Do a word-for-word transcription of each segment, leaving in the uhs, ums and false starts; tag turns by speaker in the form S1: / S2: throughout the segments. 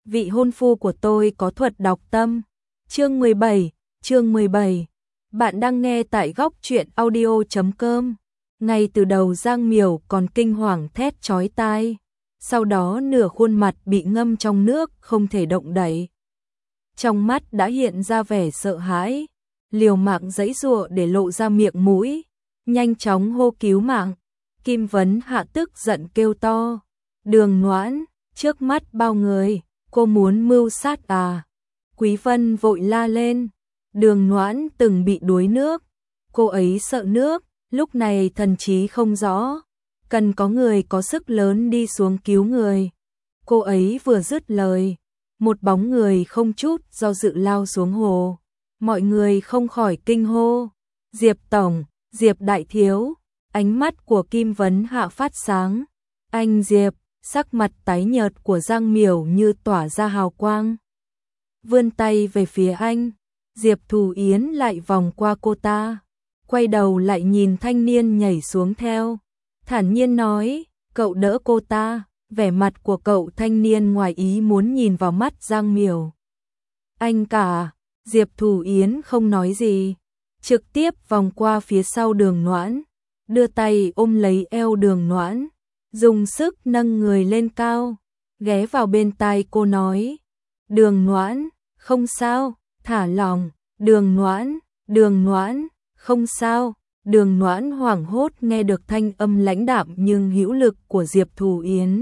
S1: vị hôn phu của tôi có thuật đọc tâm. Chương mười bảy, chương mười bảy. Bạn đang nghe tại góc truyện audio chấm com. Ngay từ đầu Giang Miểu còn kinh hoàng thét chói tai, sau đó nửa khuôn mặt bị ngâm trong nước không thể động đậy. Trong mắt đã hiện ra vẻ sợ hãi, liều mạng giãy giụa để lộ ra miệng mũi, nhanh chóng hô cứu mạng. Kim Vấn Hạ tức giận kêu to, Đường Noãn, trước mắt bao người, cô muốn mưu sát à? Quý Vân vội la lên, Đường Noãn từng bị đuối nước, cô ấy sợ nước, lúc này thần trí không rõ, cần có người có sức lớn đi xuống cứu người. Cô ấy vừa dứt lời, một bóng người không chút do dự lao xuống hồ. Mọi người không khỏi kinh hô, Diệp Tổng, Diệp Đại Thiếu. Ánh mắt của Kim Vấn Hạ phát sáng. Anh Diệp, sắc mặt tái nhợt của Giang Miểu như tỏa ra hào quang. Vươn tay về phía anh, Diệp Thù Yến lại vòng qua cô ta, quay đầu lại nhìn thanh niên nhảy xuống theo, thản nhiên nói, cậu đỡ cô ta. Vẻ mặt của cậu thanh niên ngoài ý muốn nhìn vào mắt Giang Miểu. Anh cả, Diệp Thù Yến không nói gì, trực tiếp vòng qua phía sau Đường Noãn, đưa tay ôm lấy eo Đường Noãn, dùng sức nâng người lên cao, ghé vào bên tai cô nói, Đường Noãn, không sao, thả lòng, Đường Noãn, Đường Noãn, không sao. Đường Noãn hoảng hốt nghe được thanh âm lãnh đạm nhưng hữu lực của Diệp Thù Yến.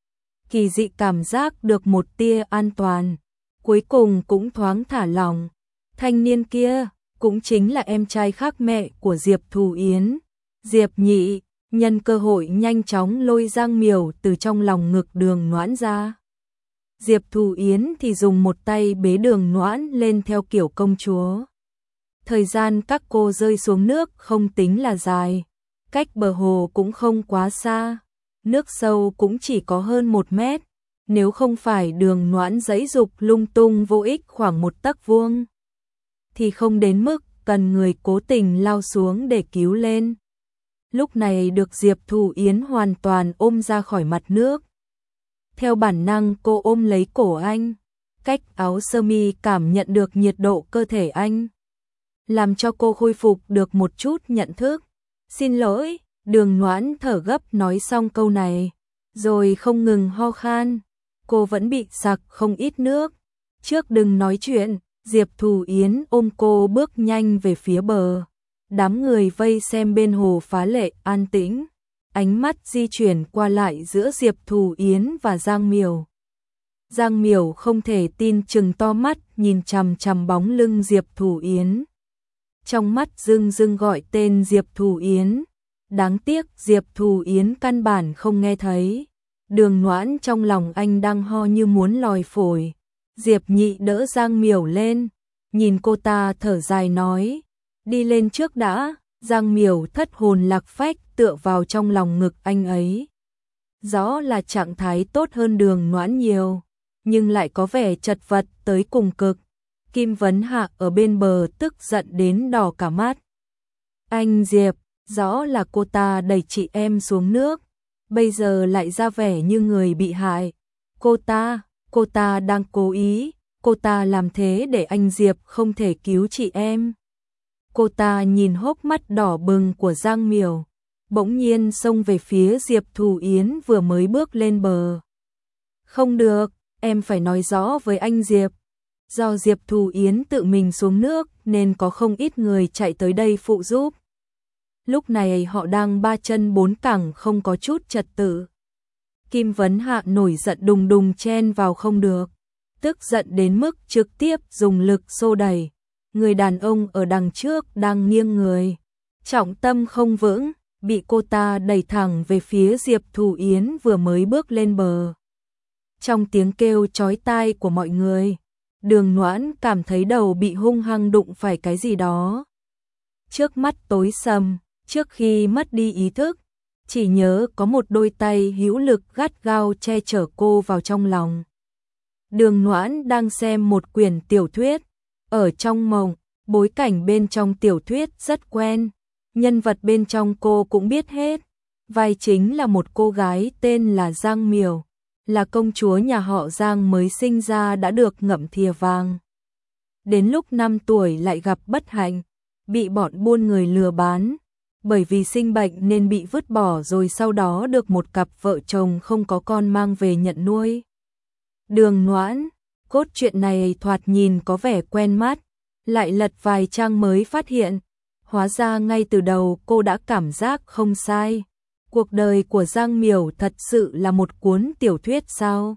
S1: Kỳ dị cảm giác được một tia an toàn, cuối cùng cũng thoáng thả lòng. Thanh niên kia cũng chính là em trai khác mẹ của Diệp Thù Yến, Diệp Nhị, nhân cơ hội nhanh chóng lôi Giang Miểu từ trong lòng ngực Đường Noãn ra. Diệp Thù Yến thì dùng một tay bế Đường Noãn lên theo kiểu công chúa. Thời gian các cô rơi xuống nước không tính là dài, cách bờ hồ cũng không quá xa, nước sâu cũng chỉ có hơn một mét, nếu không phải Đường Noãn giãy giụp lung tung vô ích khoảng một tấc vuông, thì không đến mức cần người cố tình lao xuống để cứu lên. Lúc này được Diệp Thù Yến hoàn toàn ôm ra khỏi mặt nước. Theo bản năng cô ôm lấy cổ anh, cách áo sơ mi cảm nhận được nhiệt độ cơ thể anh, làm cho cô khôi phục được một chút nhận thức. Xin lỗi, Đường Noãn thở gấp nói xong câu này, rồi không ngừng ho khan, cô vẫn bị sặc không ít nước. Trước đừng nói chuyện, Diệp Thù Yến ôm cô bước nhanh về phía bờ. Đám người vây xem bên hồ phá lệ an tĩnh, ánh mắt di chuyển qua lại giữa Diệp Thù Yến và Giang Miểu. Giang Miểu không thể tin trừng to mắt nhìn chằm chằm bóng lưng Diệp Thù Yến. Trong mắt rưng rưng gọi tên Diệp Thù Yến, đáng tiếc Diệp Thù Yến căn bản không nghe thấy. Đường Noãn trong lòng anh đang ho như muốn lòi phổi. Diệp Nhị đỡ Giang Miểu lên, nhìn cô ta thở dài nói, đi lên trước đã. Giang Miểu thất hồn lạc phách tựa vào trong lòng ngực anh ấy. Rõ là trạng thái tốt hơn Đường Noãn nhiều, nhưng lại có vẻ chật vật tới cùng cực. Kim Vấn Hạ ở bên bờ tức giận đến đỏ cả mắt. Anh Diệp, rõ là cô ta đẩy chị em xuống nước, bây giờ lại ra vẻ như người bị hại. Cô ta, cô ta đang cố ý, cô ta làm thế để anh Diệp không thể cứu chị em. Cô ta nhìn hốc mắt đỏ bừng của Giang Miểu, bỗng nhiên xông về phía Diệp Thù Yến vừa mới bước lên bờ. Không được, em phải nói rõ với anh Diệp. Do Diệp Thù Yến tự mình xuống nước nên có không ít người chạy tới đây phụ giúp. Lúc này họ đang ba chân bốn cẳng không có chút trật tự. Kim Vấn Hạ nổi giận đùng đùng chen vào không được, tức giận đến mức trực tiếp dùng lực xô đẩy. Người đàn ông ở đằng trước đang nghiêng người, trọng tâm không vững, bị cô ta đẩy thẳng về phía Diệp Thù Yến vừa mới bước lên bờ. Trong tiếng kêu chói tai của mọi người, Đường Noãn cảm thấy đầu bị hung hăng đụng phải cái gì đó. Trước mắt tối sầm, trước khi mất đi ý thức, chỉ nhớ có một đôi tay hữu lực gắt gao che chở cô vào trong lòng. Đường Noãn đang xem một quyển tiểu thuyết, ở trong mộng, bối cảnh bên trong tiểu thuyết rất quen, nhân vật bên trong cô cũng biết hết. Vai chính là một cô gái tên là Giang Miểu, là công chúa nhà họ Giang mới sinh ra đã được ngậm thìa vàng. Đến lúc năm tuổi lại gặp bất hạnh, bị bọn buôn người lừa bán, bởi vì sinh bệnh nên bị vứt bỏ rồi sau đó được một cặp vợ chồng không có con mang về nhận nuôi. Đường Noãn, cốt truyện này thoạt nhìn có vẻ quen mắt, lại lật vài trang mới phát hiện, hóa ra ngay từ đầu cô đã cảm giác không sai. Cuộc đời của Giang Miểu thật sự là một cuốn tiểu thuyết sao?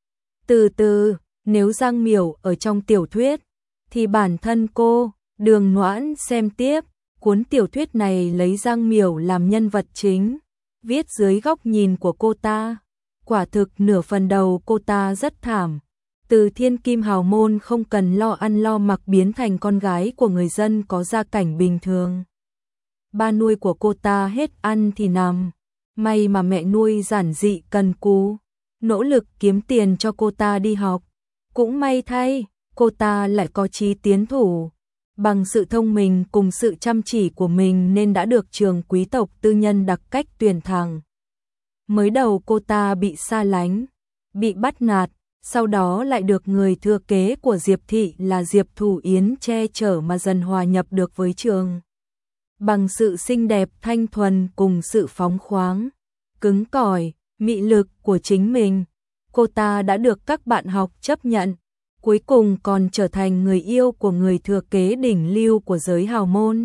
S1: Từ từ, nếu Giang Miểu ở trong tiểu thuyết, thì bản thân cô, Đường Noãn xem tiếp, cuốn tiểu thuyết này lấy Giang Miểu làm nhân vật chính, viết dưới góc nhìn của cô ta. Quả thực nửa phần đầu cô ta rất thảm, từ thiên kim hào môn không cần lo ăn lo mặc biến thành con gái của người dân có gia cảnh bình thường. Ba nuôi của cô ta hết ăn thì nằm, may mà mẹ nuôi giản dị cần cù, nỗ lực kiếm tiền cho cô ta đi học. Cũng may thay, cô ta lại có chí tiến thủ, bằng sự thông minh cùng sự chăm chỉ của mình nên đã được trường quý tộc tư nhân đặc cách tuyển thẳng. Mới đầu cô ta bị xa lánh, bị bắt nạt, sau đó lại được người thừa kế của Diệp Thị là Diệp Thủ Yến che chở mà dần hòa nhập được với trường. Bằng sự xinh đẹp thanh thuần cùng sự phóng khoáng, cứng cỏi, mị lực của chính mình, cô ta đã được các bạn học chấp nhận, cuối cùng còn trở thành người yêu của người thừa kế đỉnh lưu của giới hào môn.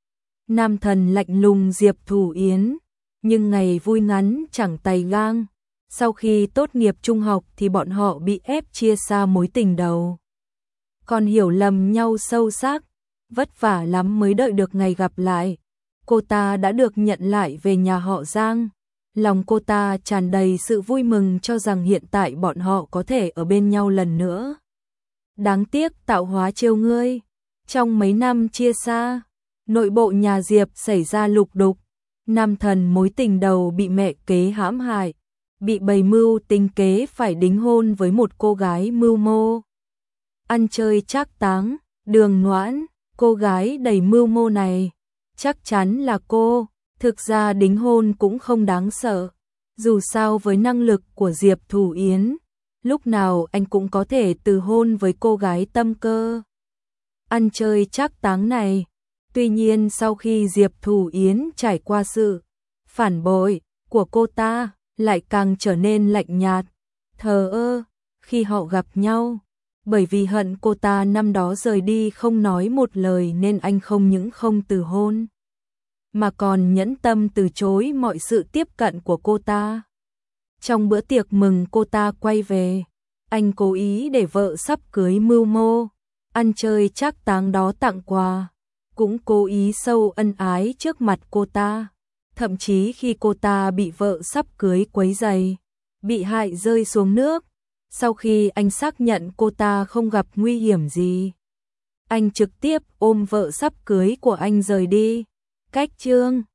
S1: Nam thần lạnh lùng Diệp Thủ Yến, nhưng ngày vui ngắn chẳng tay gang. Sau khi tốt nghiệp trung học thì bọn họ bị ép chia xa mối tình đầu. Còn hiểu lầm nhau sâu sắc, vất vả lắm mới đợi được ngày gặp lại. Cô ta đã được nhận lại về nhà họ Giang. Lòng cô ta tràn đầy sự vui mừng cho rằng hiện tại bọn họ có thể ở bên nhau lần nữa. Đáng tiếc tạo hóa trêu ngươi. Trong mấy năm chia xa, nội bộ nhà Diệp xảy ra lục đục. Nam thần mối tình đầu bị mẹ kế hãm hại, bị bày mưu tính kế phải đính hôn với một cô gái mưu mô. Ăn chơi trác táng, Đường Noãn, cô gái đầy mưu mô này, chắc chắn là cô, thực ra đính hôn cũng không đáng sợ. Dù sao với năng lực của Diệp Thủ Yến, lúc nào anh cũng có thể từ hôn với cô gái tâm cơ. Ăn chơi trác táng này, tuy nhiên sau khi Diệp Thủ Yến trải qua sự phản bội của cô ta, lại càng trở nên lạnh nhạt, thờ ơ khi họ gặp nhau. Bởi vì hận cô ta năm đó rời đi không nói một lời nên anh không những không từ hôn, mà còn nhẫn tâm từ chối mọi sự tiếp cận của cô ta. Trong bữa tiệc mừng cô ta quay về, anh cố ý để vợ sắp cưới mưu mô, ăn chơi trác táng đó tặng quà, cũng cố ý sâu ân ái trước mặt cô ta. Thậm chí khi cô ta bị vợ sắp cưới quấy rầy, bị hại rơi xuống nước, sau khi anh xác nhận cô ta không gặp nguy hiểm gì, anh trực tiếp ôm vợ sắp cưới của anh rời đi. Cách chương